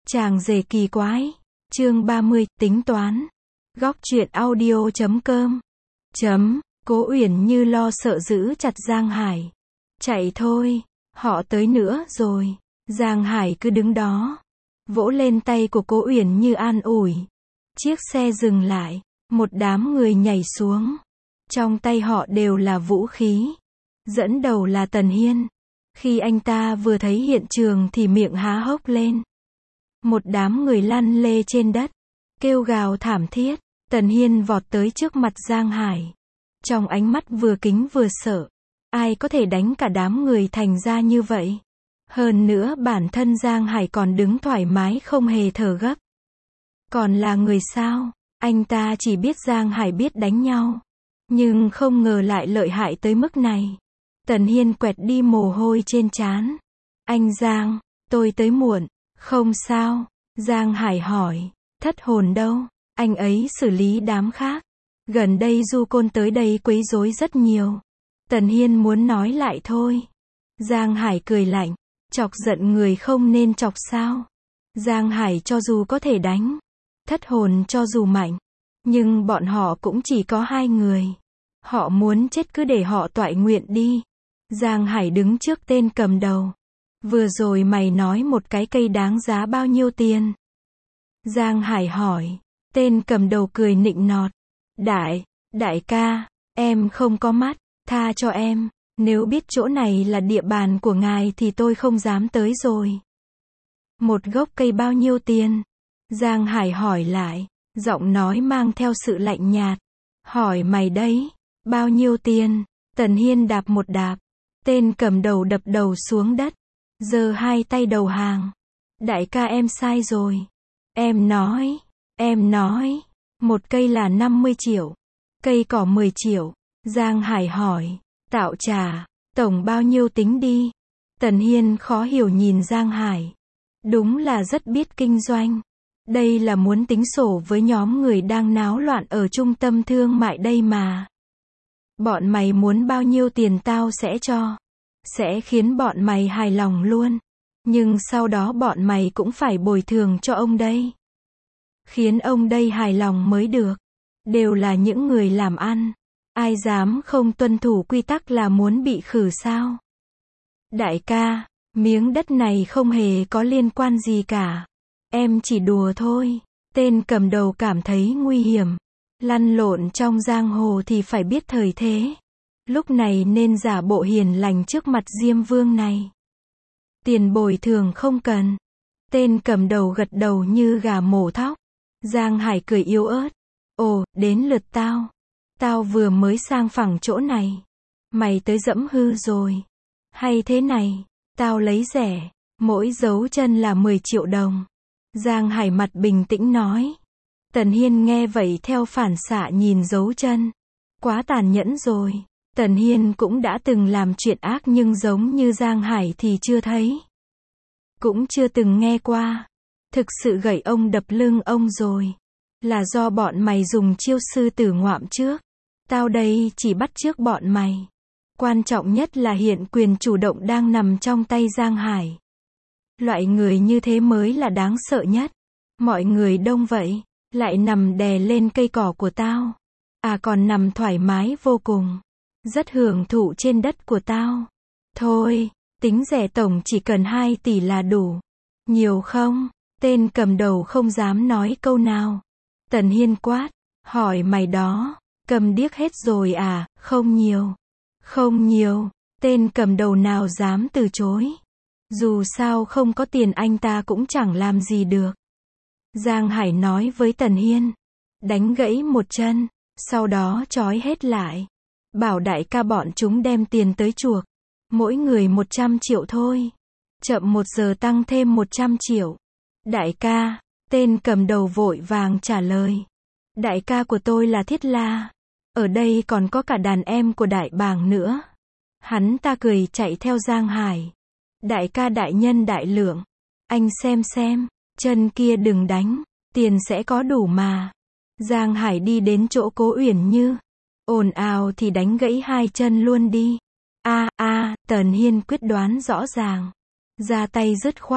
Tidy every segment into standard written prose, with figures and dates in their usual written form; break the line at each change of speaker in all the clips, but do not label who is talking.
Chàng rể kỳ quái. Chương 30, tính toán. Góc truyện audio.com. Cố Uyển Như lo sợ giữ chặt Giang Hải. Chạy thôi, họ tới nữa rồi. Giang Hải cứ đứng đó, vỗ lên tay của Cố Uyển Như an ủi. Chiếc xe dừng lại, một đám người nhảy xuống. Trong tay họ đều là vũ khí. Dẫn đầu là Tần Hiên. Khi anh ta vừa thấy hiện trường thì miệng há hốc lên. Một đám người lăn lê trên đất, kêu gào thảm thiết. Tần Hiên vọt tới trước mặt Giang Hải. Trong ánh mắt vừa kính vừa sợ. Ai có thể đánh cả đám người thành ra như vậy? Hơn nữa bản thân Giang Hải còn đứng thoải mái không hề thở gấp. Còn là người sao? Anh ta chỉ biết Giang Hải biết đánh nhau. Nhưng không ngờ lại lợi hại tới mức này. Tần Hiên quẹt đi mồ hôi trên trán. Anh Giang, tôi tới muộn. Không sao. Giang Hải hỏi. Thất hồn đâu? Anh ấy xử lý đám khác. Gần đây Du Côn tới đây quấy rối rất nhiều. Tần Hiên muốn nói lại thôi. Giang Hải cười lạnh. Chọc giận người không nên chọc sao? Giang Hải cho dù có thể đánh, thất hồn cho dù mạnh, nhưng bọn họ cũng chỉ có 2 người. Họ muốn chết cứ để họ toại nguyện đi. Giang Hải đứng trước tên cầm đầu. Vừa rồi mày nói một cái cây đáng giá bao nhiêu tiền? Giang Hải hỏi. Tên cầm đầu cười nịnh nọt. Đại ca, em không có mắt, tha cho em. Nếu biết chỗ này là địa bàn của ngài thì tôi không dám tới rồi. Một gốc cây bao nhiêu tiền? Giang Hải hỏi lại, giọng nói mang theo sự lạnh nhạt. Hỏi mày đấy, bao nhiêu tiền? Tần Hiên đạp một đạp. Tên cầm đầu đập đầu xuống đất, giơ 2 tay đầu hàng. Đại ca em sai rồi. Em nói, một cây là 50 triệu, cây cỏ 10 triệu. Giang Hải hỏi, tạo trả, tổng bao nhiêu tính đi? Tần Hiên khó hiểu nhìn Giang Hải. Đúng là rất biết kinh doanh. Đây là muốn tính sổ với nhóm người đang náo loạn ở trung tâm thương mại đây mà. Bọn mày muốn bao nhiêu tiền tao sẽ cho. Sẽ khiến bọn mày hài lòng luôn. Nhưng sau đó bọn mày cũng phải bồi thường cho ông đây. Khiến ông đây hài lòng mới được. Đều là những người làm ăn. Ai dám không tuân thủ quy tắc là muốn bị khử sao? Đại ca, miếng đất này không hề có liên quan gì cả. Em chỉ đùa thôi. Tên cầm đầu cảm thấy nguy hiểm. Lăn lộn trong giang hồ thì phải biết thời thế. Lúc này nên giả bộ hiền lành trước mặt Diêm Vương này. Tiền bồi thường không cần. Tên cầm đầu gật đầu như gà mổ thóc. Giang Hải cười yếu ớt. Ồ, đến lượt tao. Tao vừa mới sang phẳng chỗ này. Mày tới dẫm hư rồi. Hay thế này, tao lấy rẻ. Mỗi dấu chân là 10 triệu đồng. Giang Hải mặt bình tĩnh nói. Tần Hiên nghe vậy theo phản xạ nhìn dấu chân. Quá tàn nhẫn rồi. Tần Hiên cũng đã từng làm chuyện ác nhưng giống như Giang Hải thì chưa thấy. Cũng chưa từng nghe qua. Thực sự gậy ông đập lưng ông rồi. Là do bọn mày dùng chiêu sư tử ngoạm trước. Tao đây chỉ bắt chước bọn mày. Quan trọng nhất là hiện quyền chủ động đang nằm trong tay Giang Hải. Loại người như thế mới là đáng sợ nhất. Mọi người đông vậy, lại nằm đè lên cây cỏ của tao. À còn nằm thoải mái vô cùng. Rất hưởng thụ trên đất của tao. Thôi, tính rẻ tổng chỉ cần 2 tỷ là đủ. Nhiều không? Tên cầm đầu không dám nói câu nào. Tần Hiên quát. Hỏi mày đó, cầm điếc hết rồi à? Không nhiều. Không nhiều. Tên cầm đầu nào dám từ chối. Dù sao không có tiền anh ta cũng chẳng làm gì được. Giang Hải nói với Tần Hiên. Đánh gãy một chân, sau đó trói hết lại. Bảo đại ca bọn chúng đem tiền tới chuộc. Mỗi người 100 triệu thôi. Chậm 1 giờ tăng thêm 100 triệu. Đại ca, tên cầm đầu vội vàng trả lời. Đại ca của tôi là Thiết La. Ở đây còn có cả đàn em của đại bàng nữa. Hắn ta cười chạy theo Giang Hải. Đại ca đại nhân đại lượng. Anh xem, chân kia đừng đánh. Tiền sẽ có đủ mà. Giang Hải đi đến chỗ Cố Uyển Như. Ồn ào thì đánh gãy 2 chân luôn đi. Tần Hiên quyết đoán rõ ràng. Ra tay dứt khoát.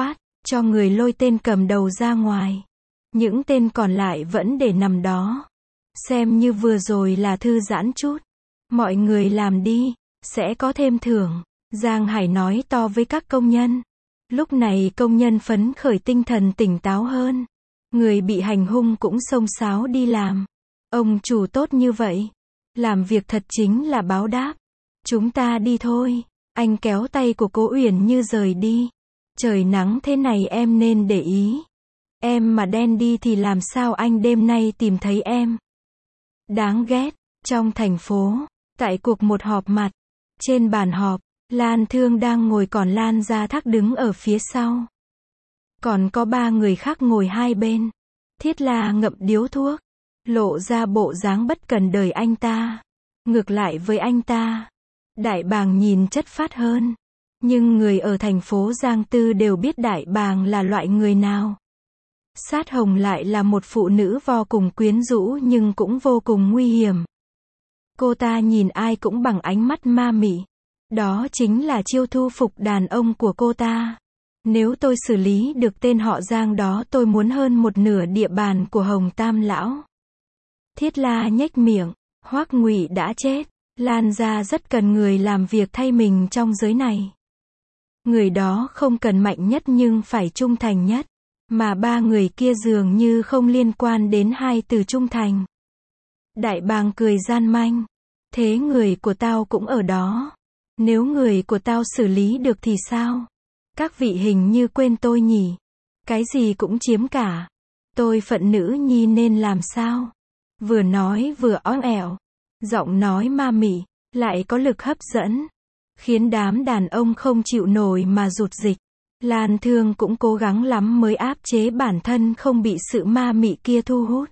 cho người lôi tên cầm đầu ra ngoài. Những tên còn lại vẫn để nằm đó. Xem như vừa rồi là thư giãn chút. Mọi người làm đi, sẽ có thêm thưởng. Giang Hải nói to với các công nhân. Lúc này công nhân phấn khởi, tinh thần tỉnh táo hơn. Người bị hành hung cũng xông xáo đi làm. Ông chủ tốt như vậy. Làm việc thật chính là báo đáp. Chúng ta đi thôi. Anh kéo tay của Cố Uyển Như rời đi. Trời nắng thế này em nên để ý. Em mà đen đi thì làm sao anh đêm nay tìm thấy em. Đáng ghét. Trong thành phố, tại cuộc một họp mặt, trên bàn họp, Lan Thương đang ngồi, còn Lan Gia Thác đứng ở phía sau. Còn có 3 người khác ngồi hai bên. Thiết La ngậm điếu thuốc, lộ ra bộ dáng bất cần đời anh ta. Ngược lại với anh ta, Đại Bàng nhìn chất phác hơn. Nhưng người ở thành phố Giang Tư đều biết Đại Bàng là loại người nào. Sát Hồng lại là một phụ nữ vô cùng quyến rũ nhưng cũng vô cùng nguy hiểm. Cô ta nhìn ai cũng bằng ánh mắt ma mị. Đó chính là chiêu thu phục đàn ông của cô ta. Nếu tôi xử lý được tên họ Giang đó, tôi muốn hơn một nửa địa bàn của Hồng Tam lão. Thiết La nhếch miệng, Hoắc Ngụy đã chết, Lan gia rất cần người làm việc thay mình trong giới này. Người đó không cần mạnh nhất nhưng phải trung thành nhất, mà 3 người kia dường như không liên quan đến hai từ trung thành. Đại Bàng cười gian manh, thế người của tao cũng ở đó. Nếu người của tao xử lý được thì sao? Các vị hình như quên tôi nhỉ? Cái gì cũng chiếm cả. Tôi phận nữ nhi nên làm sao? Vừa nói vừa óng ẻo, giọng nói ma mị, lại có lực hấp dẫn, khiến đám đàn ông không chịu nổi mà rụt dịch. Lan Thương cũng cố gắng lắm mới áp chế bản thân không bị sự ma mị kia thu hút.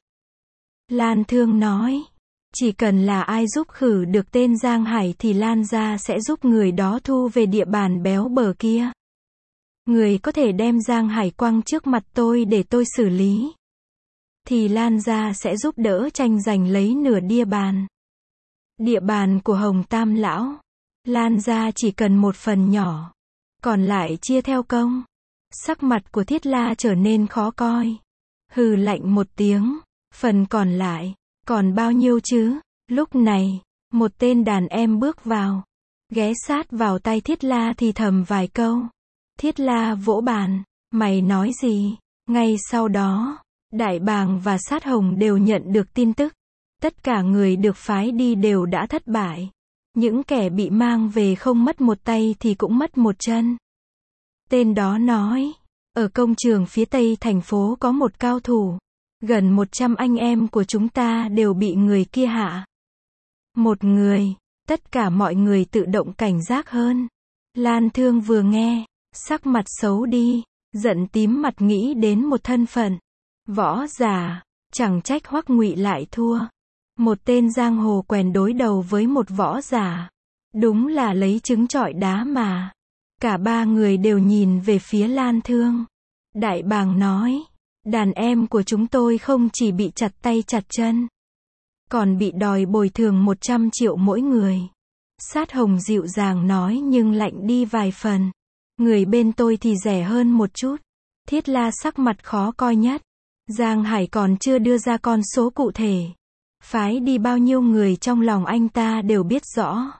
Lan Thương nói, chỉ cần là ai giúp khử được tên Giang Hải thì Lan gia sẽ giúp người đó thu về địa bàn béo bở kia. Người có thể đem Giang Hải quăng trước mặt tôi để tôi xử lý, thì Lan gia sẽ giúp đỡ tranh giành lấy nửa địa bàn. Địa bàn của Hồng Tam lão, Lan gia chỉ cần một phần nhỏ, còn lại chia theo công. Sắc mặt của Thiết La trở nên khó coi. Hừ lạnh một tiếng, phần còn lại, còn bao nhiêu chứ? Lúc này, một tên đàn em bước vào, ghé sát vào tay Thiết La thì thầm vài câu. Thiết La vỗ bàn, mày nói gì? Ngay sau đó, Đại Bàng và Sát Hồng đều nhận được tin tức. Tất cả người được phái đi đều đã thất bại. Những kẻ bị mang về không mất một tay thì cũng mất một chân. Tên đó nói, ở công trường phía tây thành phố có một cao thủ. Gần 100 anh em của chúng ta đều bị người kia hạ. Một người, tất cả mọi người tự động cảnh giác hơn. Lan Thương vừa nghe, sắc mặt xấu đi, giận tím mặt nghĩ đến một thân phận. Võ giả, chẳng trách Hoắc Ngụy lại thua. Một tên giang hồ quèn đối đầu với một võ giả. Đúng là lấy trứng trọi đá mà. Cả 3 người đều nhìn về phía Lan Thương. Đại Bàng nói, đàn em của chúng tôi không chỉ bị chặt tay chặt chân, còn bị đòi bồi thường 100 triệu mỗi người. Sát Hồng dịu dàng nói nhưng lạnh đi vài phần. Người bên tôi thì rẻ hơn một chút. Thiết La sắc mặt khó coi nhất. Giang Hải còn chưa đưa ra con số cụ thể. Phái đi bao nhiêu người trong lòng anh ta đều biết rõ.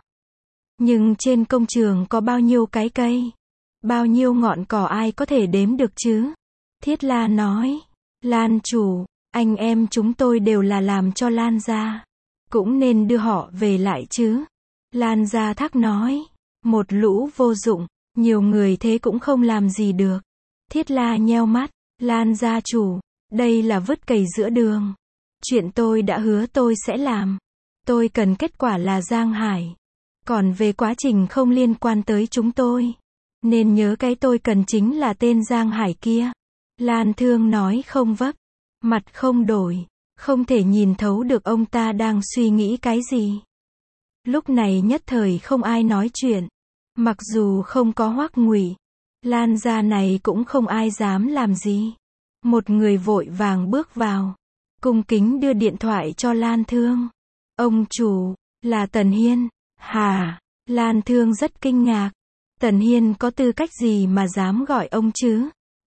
Nhưng trên công trường có bao nhiêu cái cây, bao nhiêu ngọn cỏ ai có thể đếm được chứ? Thiết La nói, Lan chủ, anh em chúng tôi đều là làm cho Lan gia, cũng nên đưa họ về lại chứ. Lan Gia Thác nói, một lũ vô dụng, nhiều người thế cũng không làm gì được. Thiết La nheo mắt, Lan gia chủ, đây là vứt cày giữa đường. Chuyện tôi đã hứa tôi sẽ làm. Tôi cần kết quả là Giang Hải. Còn về quá trình không liên quan tới chúng tôi. Nên nhớ cái tôi cần chính là tên Giang Hải kia. Lan Thương nói không vấp, mặt không đổi, không thể nhìn thấu được ông ta đang suy nghĩ cái gì. Lúc này nhất thời không ai nói chuyện. Mặc dù không có Hoắc Ngụy, Lan gia này cũng không ai dám làm gì. Một người vội vàng bước vào, cung kính đưa điện thoại cho Lan Thương. Ông chủ, là Tần Hiên. Hả? Lan Thương rất kinh ngạc. Tần Hiên có tư cách gì mà dám gọi ông chứ?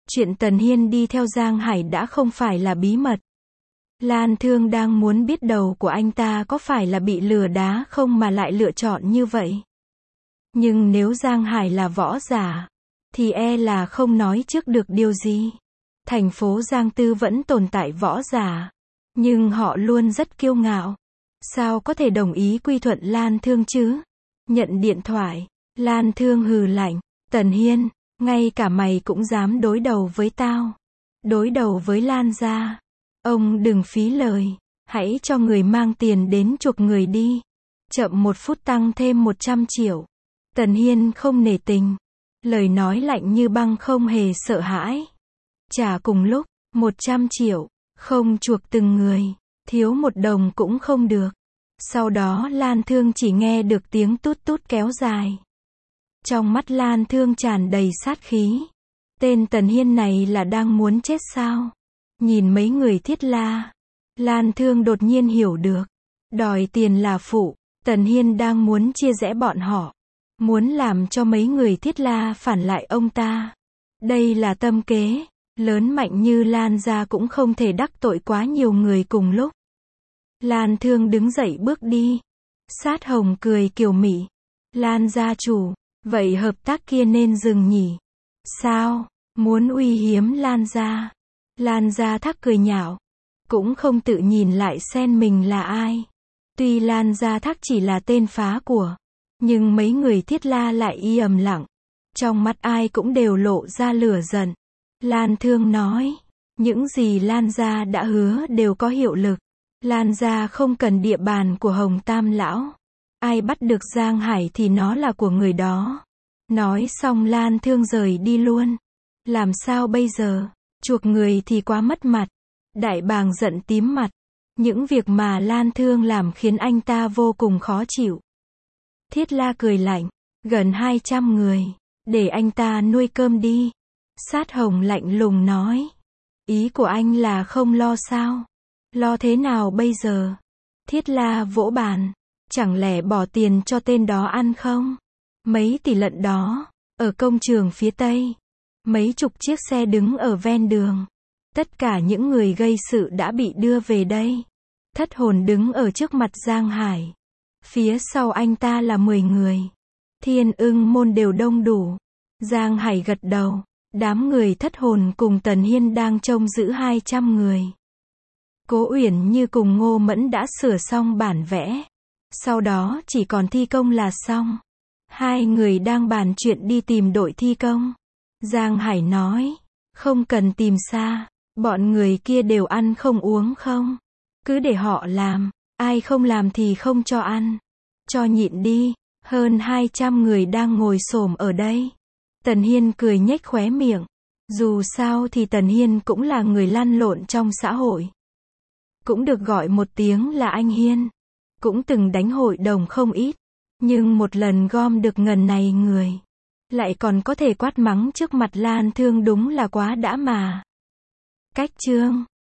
Chuyện Tần Hiên đi theo Giang Hải đã không phải là bí mật. Lan Thương đang muốn biết đầu của anh ta có phải là bị lừa đá không mà lại lựa chọn như vậy. Nhưng nếu Giang Hải là võ giả, thì e là không nói trước được điều gì. Thành phố Giang Tư vẫn tồn tại võ giả, nhưng họ luôn rất kiêu ngạo. Sao có thể đồng ý quy thuận Lan Thương chứ? Nhận điện thoại, Lan Thương hừ lạnh, Tần Hiên, ngay cả mày cũng dám đối đầu với tao. Đối đầu với Lan gia. Ông đừng phí lời, hãy cho người mang tiền đến chuộc người đi. Chậm 1 phút tăng thêm 100 triệu. Tần Hiên không nể tình. Lời nói lạnh như băng không hề sợ hãi. Trả cùng lúc, 100 triệu, không chuộc từng người, thiếu 1 đồng cũng không được. Sau đó Lan Thương chỉ nghe được tiếng tút tút kéo dài. Trong mắt Lan Thương tràn đầy sát khí. Tên Tần Hiên này là đang muốn chết sao? Nhìn mấy người Thiết La, Lan Thương đột nhiên hiểu được. Đòi tiền là phụ, Tần Hiên đang muốn chia rẽ bọn họ. Muốn làm cho mấy người Thiết La phản lại ông ta. Đây là tâm kế. Lớn mạnh như Lan gia cũng không thể đắc tội quá nhiều người cùng lúc. Lan Thương đứng dậy bước đi. Sát Hồng cười kiều mị. Lan gia chủ, vậy hợp tác kia nên dừng nhỉ? Sao? Muốn uy hiếm Lan gia? Lan gia Thác cười nhạo. Cũng không tự nhìn lại xem mình là ai. Tuy Lan gia Thác chỉ là tên phá của, nhưng mấy người Thiết La lại im lặng. Trong mắt ai cũng đều lộ ra lửa giận. Lan Thương nói, những gì Lan gia đã hứa đều có hiệu lực. Lan gia không cần địa bàn của Hồng Tam lão. Ai bắt được Giang Hải thì nó là của người đó. Nói xong Lan Thương rời đi luôn. Làm sao bây giờ? Chuộc người thì quá mất mặt. Đại bàng giận tím mặt. Những việc mà Lan Thương làm khiến anh ta vô cùng khó chịu. Thiết La cười lạnh. Gần 200 người. Để anh ta nuôi cơm đi. Sát Hồng lạnh lùng nói. Ý của anh là không lo sao? Lo thế nào bây giờ? Thiết La vỗ bàn. Chẳng lẽ bỏ tiền cho tên đó ăn không? Mấy tỷ lận đó, ở công trường phía Tây. Mấy chục chiếc xe đứng ở ven đường. Tất cả những người gây sự đã bị đưa về đây. Thất hồn đứng ở trước mặt Giang Hải. Phía sau anh ta là 10 người. Thiên Ưng môn đều đông đủ. Giang Hải gật đầu. Đám người thất hồn cùng Tần Hiên đang trông giữ 200 người. Cố Uyển Như cùng Ngô Mẫn đã sửa xong bản vẽ. Sau đó chỉ còn thi công là xong. 2 người đang bàn chuyện đi tìm đội thi công. Giang Hải nói, không cần tìm xa. Bọn người kia đều ăn không uống không. Cứ để họ làm. Ai không làm thì không cho ăn. Cho nhịn đi. Hơn 200 người đang ngồi xổm ở đây. Tần Hiên cười nhếch khóe miệng. Dù sao thì Tần Hiên cũng là người lăn lộn trong xã hội. Cũng được gọi một tiếng là anh Hiên. Cũng từng đánh hội đồng không ít. Nhưng một lần gom được ngần này người. Lại còn có thể quát mắng trước mặt Lan Thương đúng là quá đã mà. Cách chương